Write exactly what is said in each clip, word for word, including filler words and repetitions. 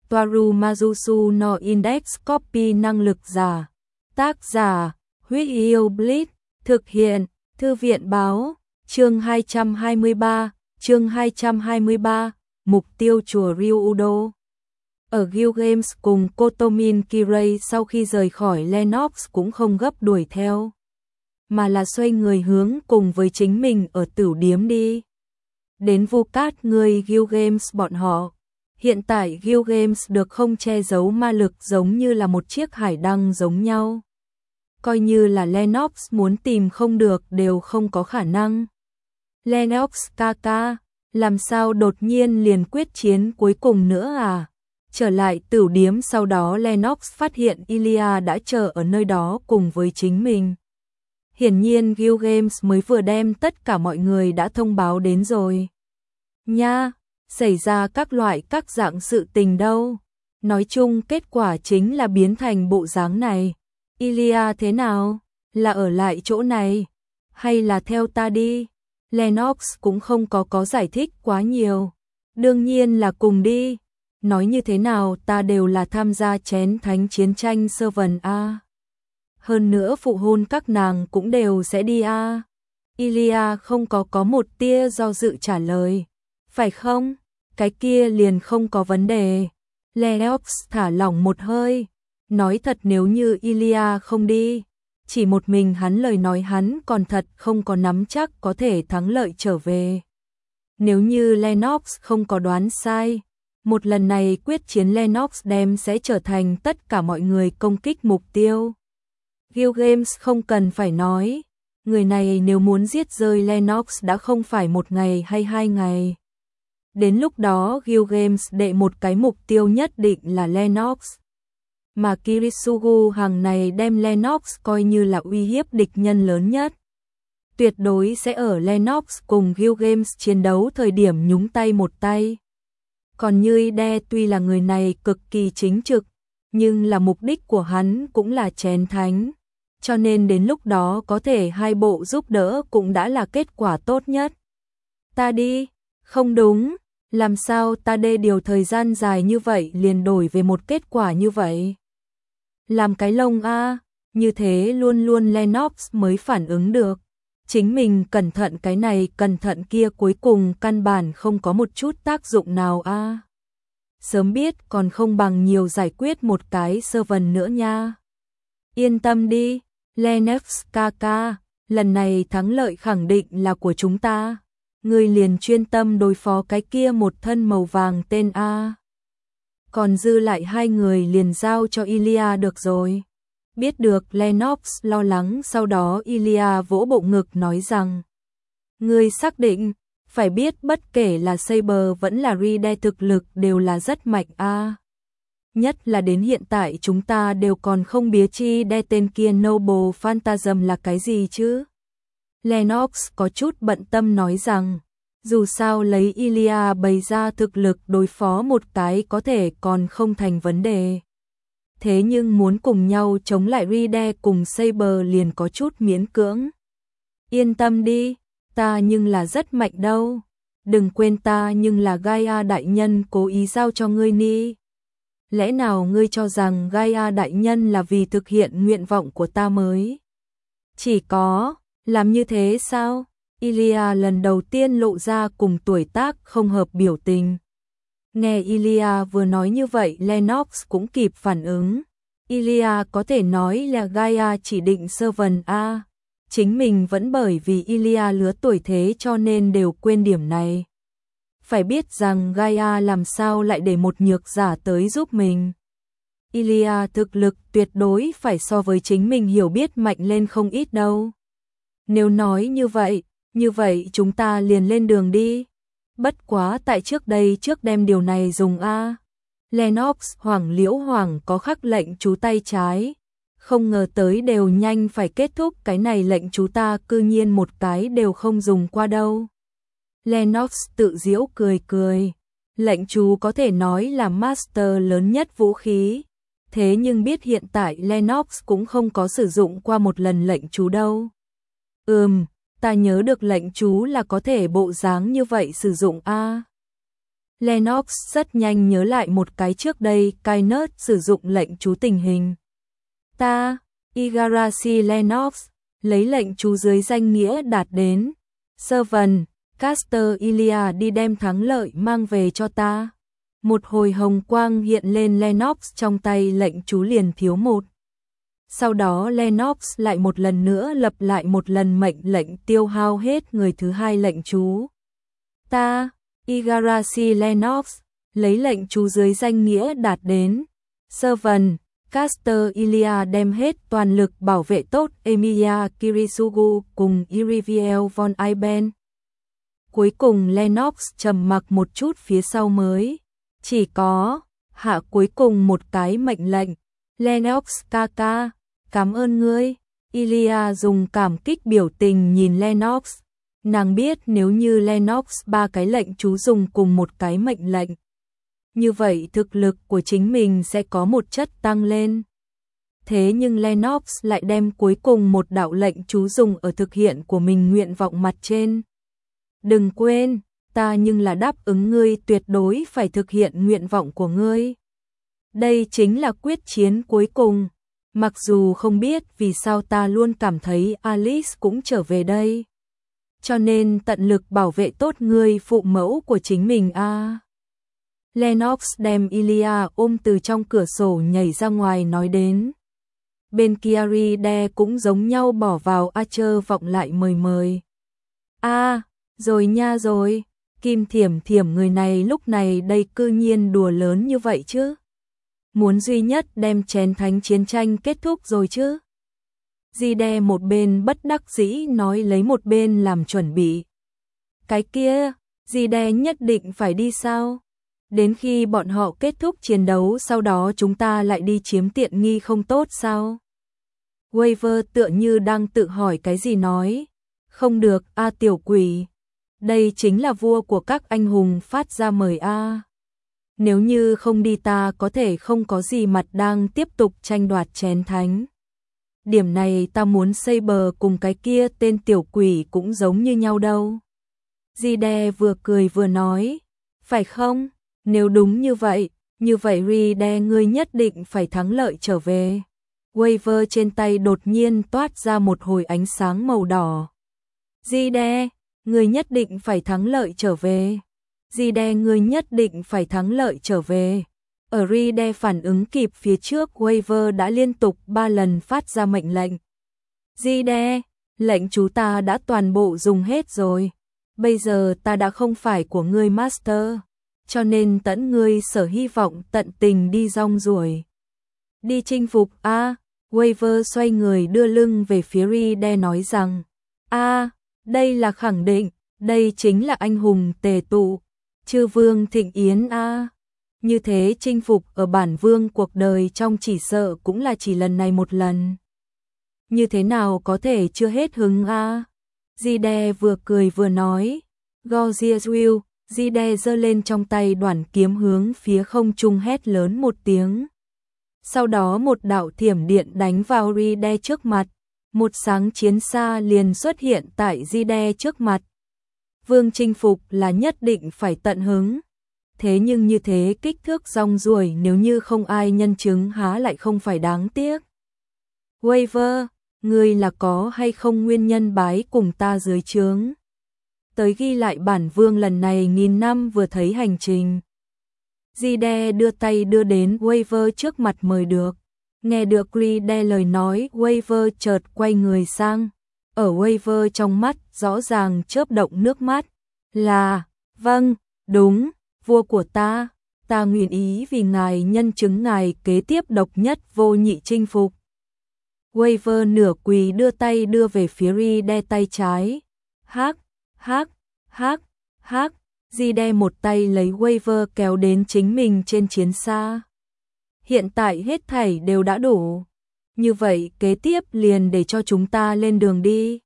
Toaru Majusu no Index Copy năng lực giả. Tác giả, Huyết Yêu Blitz, thực hiện, Thư viện báo, chương hai trăm hai mươi ba, chương hai trăm hai mươi ba, mục tiêu chùa Ryudo. Ở Guild Games cùng Kotomin Kirei sau khi rời khỏi Lennox cũng không gấp đuổi theo, mà là xoay người hướng cùng với chính mình ở tửu điếm đi. Đến vu cát người Guild Games bọn họ. Hiện tại Guild Games được không che giấu ma lực giống như là một chiếc hải đăng giống nhau. Coi như là Lennox muốn tìm không được đều không có khả năng. Lennox ca ca, làm sao đột nhiên liền quyết chiến cuối cùng nữa à? Trở lại tửu điếm sau đó Lennox phát hiện Ilya đã chờ ở nơi đó cùng với chính mình. Hiển nhiên Guild Games mới vừa đem tất cả mọi người đã thông báo đến rồi. Nha, xảy ra các loại các dạng sự tình đâu. Nói chung kết quả chính là biến thành bộ dáng này. Ilya thế nào? Là ở lại chỗ này? Hay là theo ta đi? Lennox cũng không có có giải thích quá nhiều. Đương nhiên là cùng đi. Nói như thế nào ta đều là tham gia chén thánh chiến tranh sơ vần a. Hơn nữa phụ hôn các nàng cũng đều sẽ đi a. Ilya không có có một tia do dự trả lời. Phải không? Cái kia liền không có vấn đề. Lennox thả lỏng một hơi. Nói thật nếu như Ilya không đi, chỉ một mình hắn lời nói hắn còn thật không có nắm chắc có thể thắng lợi trở về. Nếu như Lennox không có đoán sai, một lần này quyết chiến Lennox đem sẽ trở thành tất cả mọi người công kích mục tiêu. Guild Games không cần phải nói, người này nếu muốn giết rơi Lennox đã không phải một ngày hay hai ngày. Đến lúc đó Guild Games đệ một cái mục tiêu nhất định là Lennox. Mà Kirisugu hàng này đem Lennox coi như là uy hiếp địch nhân lớn nhất. Tuyệt đối sẽ ở Lennox cùng Guild Games chiến đấu thời điểm nhúng tay một tay. Còn như Ide tuy là người này cực kỳ chính trực, nhưng là mục đích của hắn cũng là chén thánh. Cho nên đến lúc đó có thể hai bộ giúp đỡ cũng đã là kết quả tốt nhất. Ta đi, không đúng, làm sao ta đê điều thời gian dài như vậy liền đổi về một kết quả như vậy. Làm cái lông a, như thế luôn luôn Lennox mới phản ứng được. Chính mình cẩn thận cái này cẩn thận kia cuối cùng căn bản không có một chút tác dụng nào a. Sớm biết còn không bằng nhiều giải quyết một cái sơ vần nữa nha. Yên tâm đi, Lennox ca ca, lần này thắng lợi khẳng định là của chúng ta. Ngươi liền chuyên tâm đối phó cái kia một thân màu vàng tên A. Còn dư lại hai người liền giao cho Ilya được rồi. Biết được Lennox lo lắng sau đó Ilya vỗ bộ ngực nói rằng. Ngươi xác định, phải biết bất kể là Saber vẫn là Ride thực lực đều là rất mạnh A. Nhất là đến hiện tại chúng ta đều còn không biết chi đe tên kia Noble Phantasm là cái gì chứ. Lennox có chút bận tâm nói rằng, dù sao lấy Ilya bày ra thực lực đối phó một cái có thể còn không thành vấn đề. Thế nhưng muốn cùng nhau chống lại Ride cùng Saber liền có chút miễn cưỡng. Yên tâm đi, ta nhưng là rất mạnh đâu. Đừng quên ta nhưng là Gaia đại nhân cố ý giao cho ngươi ni. Lẽ nào ngươi cho rằng Gaia đại nhân là vì thực hiện nguyện vọng của ta mới? Chỉ có, làm như thế sao? Ilya lần đầu tiên lộ ra cùng tuổi tác không hợp biểu tình. Nghe Ilya vừa nói như vậy Lennox cũng kịp phản ứng. Ilya có thể nói là Gaia chỉ định sơ vần A. Chính mình vẫn bởi vì Ilya lứa tuổi thế cho nên đều quên điểm này. Phải biết rằng Gaia làm sao lại để một nhược giả tới giúp mình. Ilya thực lực tuyệt đối phải so với chính mình hiểu biết mạnh lên không ít đâu. Nếu nói như vậy, như vậy chúng ta liền lên đường đi. Bất quá tại trước đây trước đem điều này dùng A. Lennox Hoàng Liễu Hoàng có khắc lệnh chú tay trái. Không ngờ tới đều nhanh phải kết thúc cái này lệnh chú ta cư nhiên một cái đều không dùng qua đâu. Lennox tự giễu cười cười. Lệnh chú có thể nói là master lớn nhất vũ khí. Thế nhưng biết hiện tại Lennox cũng không có sử dụng qua một lần lệnh chú đâu. Ừm, ta nhớ được lệnh chú là có thể bộ dáng như vậy sử dụng a. Lennox rất nhanh nhớ lại một cái trước đây Kyneth sử dụng lệnh chú tình hình. Ta, Igarashi Lennox, lấy lệnh chú dưới danh nghĩa đạt đến. Servant, Caster Ilia đi đem thắng lợi mang về cho ta. Một hồi hồng quang hiện lên Lennox trong tay lệnh chú liền thiếu một. Sau đó Lennox lại một lần nữa lặp lại một lần mệnh lệnh tiêu hao hết người thứ hai lệnh chú. Ta, Igarashi Lennox, lấy lệnh chú dưới danh nghĩa đạt đến. Servant, Caster Ilia đem hết toàn lực bảo vệ tốt Emilia Kirisugu cùng Iriviel von Iben. Cuối cùng Lennox trầm mặc một chút phía sau mới. Chỉ có, hạ cuối cùng một cái mệnh lệnh. Lennox ca ca, cảm ơn ngươi. Ilia dùng cảm kích biểu tình nhìn Lennox. Nàng biết nếu như Lennox ba cái lệnh chú dùng cùng một cái mệnh lệnh. Như vậy thực lực của chính mình sẽ có một chất tăng lên. Thế nhưng Lennox lại đem cuối cùng một đạo lệnh chú dùng ở thực hiện của mình nguyện vọng mặt trên. Đừng quên, ta nhưng là đáp ứng ngươi tuyệt đối phải thực hiện nguyện vọng của ngươi. Đây chính là quyết chiến cuối cùng. Mặc dù không biết vì sao ta luôn cảm thấy Alice cũng trở về đây. Cho nên tận lực bảo vệ tốt ngươi phụ mẫu của chính mình a. À. Lennox đem Ilia ôm từ trong cửa sổ nhảy ra ngoài nói đến. Bên kia Ride cũng giống nhau bỏ vào Archer vọng lại mời mời. A, à, rồi nha rồi, Kim Thiểm Thiểm người này lúc này đây cư nhiên đùa lớn như vậy chứ. Muốn duy nhất đem chén thánh chiến tranh kết thúc rồi chứ. Ride một bên bất đắc dĩ nói lấy một bên làm chuẩn bị. Cái kia, Ride nhất định phải đi sao? Đến khi bọn họ kết thúc chiến đấu sau đó chúng ta lại đi chiếm tiện nghi không tốt sao? Waver tựa như đang tự hỏi cái gì nói. Không được, a tiểu quỷ. Đây chính là vua của các anh hùng phát ra mời a. Nếu như không đi ta có thể không có gì mặt đang tiếp tục tranh đoạt chén thánh. Điểm này ta muốn xây bờ cùng cái kia tên tiểu quỷ cũng giống như nhau đâu. Ride vừa cười vừa nói. Phải không? Nếu đúng như vậy, như vậy Ride ngươi nhất định phải thắng lợi trở về. Waver trên tay đột nhiên toát ra một hồi ánh sáng màu đỏ. Ride, ngươi nhất định phải thắng lợi trở về. Ride ngươi nhất định phải thắng lợi trở về. Ở Ride phản ứng kịp phía trước Waver đã liên tục ba lần phát ra mệnh lệnh. Ride, lệnh chú ta đã toàn bộ dùng hết rồi. Bây giờ ta đã không phải của ngươi Master. Cho nên tẫn ngươi sở hy vọng tận tình đi rong ruổi. Đi chinh phục a. À, Waver xoay người đưa lưng về phía Ride nói rằng. A, à, đây là khẳng định, đây chính là anh hùng tề tụ. Chư vương thịnh yến a. À. Như thế chinh phục ở bản vương cuộc đời trong chỉ sợ cũng là chỉ lần này một lần. Như thế nào có thể chưa hết hứng a. À. Ride vừa cười vừa nói. Gorgias will. Ride giơ lên trong tay đoản kiếm hướng phía không trung hét lớn một tiếng. Sau đó một đạo thiểm điện đánh vào Ride trước mặt. Một sáng chiến xa liền xuất hiện tại Ride trước mặt. Vương chinh phục là nhất định phải tận hứng. Thế nhưng như thế kích thước rong ruổi nếu như không ai nhân chứng há lại không phải đáng tiếc. Waver, ngươi là có hay không nguyên nhân bái cùng ta dưới trướng? Tới ghi lại bản vương lần này nghìn năm vừa thấy hành trình. Ride đưa tay đưa đến Waver trước mặt mời được. Nghe được Ride lời nói, Waver chợt quay người sang. Ở Waver trong mắt rõ ràng chớp động nước mắt. Là, vâng, đúng, vua của ta, ta nguyện ý vì ngài nhân chứng ngài kế tiếp độc nhất vô nhị chinh phục. Waver nửa quỳ đưa tay đưa về phía Ride tay trái. Hắc, hắc, hắc, hắc, Ride một tay lấy Waver kéo đến chính mình trên chiến xa. Hiện tại hết thảy đều đã đủ. Như vậy kế tiếp liền để cho chúng ta lên đường đi.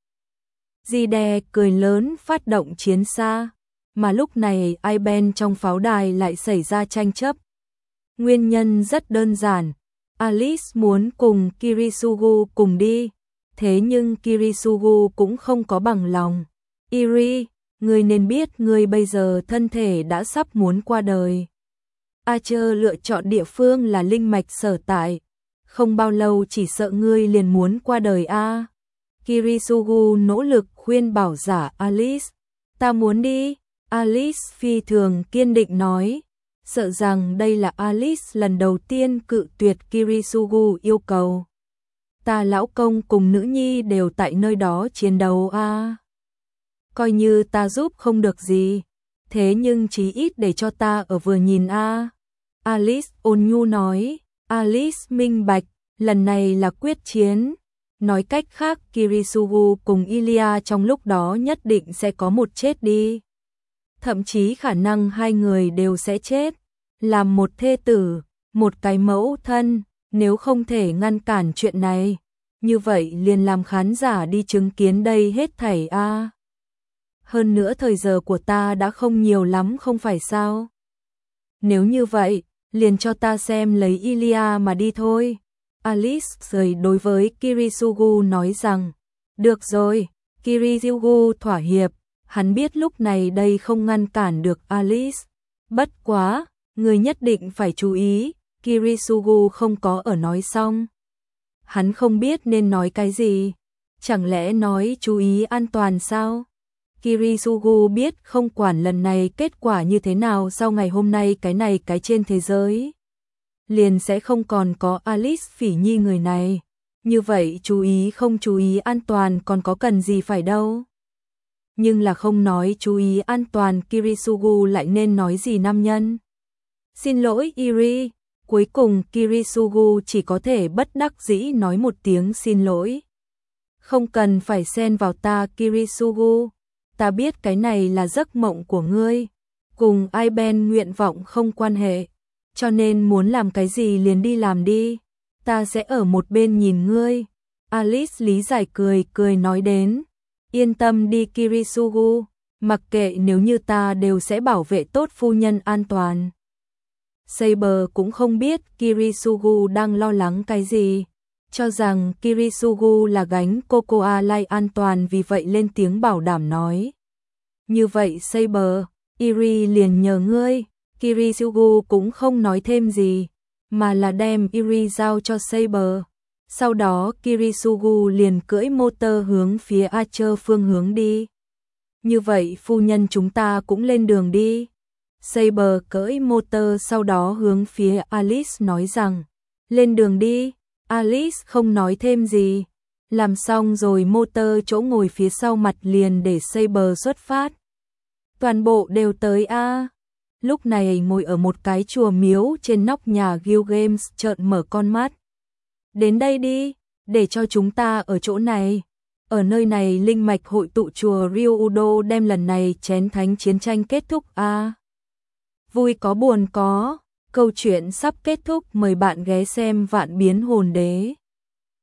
Ride cười lớn phát động chiến xa. Mà lúc này Iben trong pháo đài lại xảy ra tranh chấp. Nguyên nhân rất đơn giản. Alice muốn cùng Kirisugu cùng đi. Thế nhưng Kirisugu cũng không có bằng lòng. Iri, ngươi nên biết ngươi bây giờ thân thể đã sắp muốn qua đời. Archer lựa chọn địa phương là linh mạch sở tại, không bao lâu chỉ sợ ngươi liền muốn qua đời a. Kirisugu nỗ lực khuyên bảo giả Alice, ta muốn đi. Alice phi thường kiên định nói, sợ rằng đây là Alice lần đầu tiên cự tuyệt Kirisugu yêu cầu. Ta lão công cùng nữ nhi đều tại nơi đó chiến đấu a. Coi như ta giúp không được gì, thế nhưng chí ít để cho ta ở vừa nhìn a. Alice ôn nhu nói, Alice minh bạch, lần này là quyết chiến. Nói cách khác Kirisugu cùng Ilya trong lúc đó nhất định sẽ có một chết đi. Thậm chí khả năng hai người đều sẽ chết. Làm một thê tử, một cái mẫu thân, nếu không thể ngăn cản chuyện này, như vậy liền làm khán giả đi chứng kiến đây hết thảy a. À. Hơn nữa thời giờ của ta đã không nhiều lắm không phải sao? Nếu như vậy, liền cho ta xem lấy Ilya mà đi thôi. Alice rời đối với Kirisugu nói rằng, được rồi, Kirisugu thỏa hiệp, hắn biết lúc này đây không ngăn cản được Alice. Bất quá, người nhất định phải chú ý, Kirisugu không có ở nói xong. Hắn không biết nên nói cái gì, chẳng lẽ nói chú ý an toàn sao? Kirisugu biết không quản lần này kết quả như thế nào sau ngày hôm nay cái này cái trên thế giới. Liền sẽ không còn có Alice Phỉ Nhi người này. Như vậy chú ý không chú ý an toàn còn có cần gì phải đâu. Nhưng là không nói chú ý an toàn Kirisugu lại nên nói gì nam nhân. Xin lỗi Iri, cuối cùng Kirisugu chỉ có thể bất đắc dĩ nói một tiếng xin lỗi. Không cần phải xen vào ta Kirisugu, ta biết cái này là giấc mộng của ngươi, cùng Iben nguyện vọng không quan hệ. Cho nên muốn làm cái gì liền đi làm đi, ta sẽ ở một bên nhìn ngươi. Alice lý giải cười cười nói đến, yên tâm đi Kirisugu, mặc kệ nếu như ta đều sẽ bảo vệ tốt phu nhân an toàn. Saber cũng không biết Kirisugu đang lo lắng cái gì, cho rằng Kirisugu là gánh Cocoa Light an toàn vì vậy lên tiếng bảo đảm nói. Như vậy Saber, Iri liền nhờ ngươi. Kirisugu cũng không nói thêm gì, mà là đem Iri giao cho Saber. Sau đó Kirisugu liền cưỡi motor hướng phía Archer phương hướng đi. Như vậy phu nhân chúng ta cũng lên đường đi. Saber cưỡi motor sau đó hướng phía Alice nói rằng, lên đường đi. Alice không nói thêm gì. Làm xong rồi motor chỗ ngồi phía sau mặt liền để Saber xuất phát. Toàn bộ đều tới a. Lúc này ngồi ở một cái chùa miếu trên nóc nhà Guild Games chợt mở con mắt. Đến đây đi, để cho chúng ta ở chỗ này. Ở nơi này linh mạch hội tụ chùa Ryudo đem lần này chén thánh chiến tranh kết thúc a. À, vui có buồn có, câu chuyện sắp kết thúc mời bạn ghé xem Vạn Biến Hồn Đế.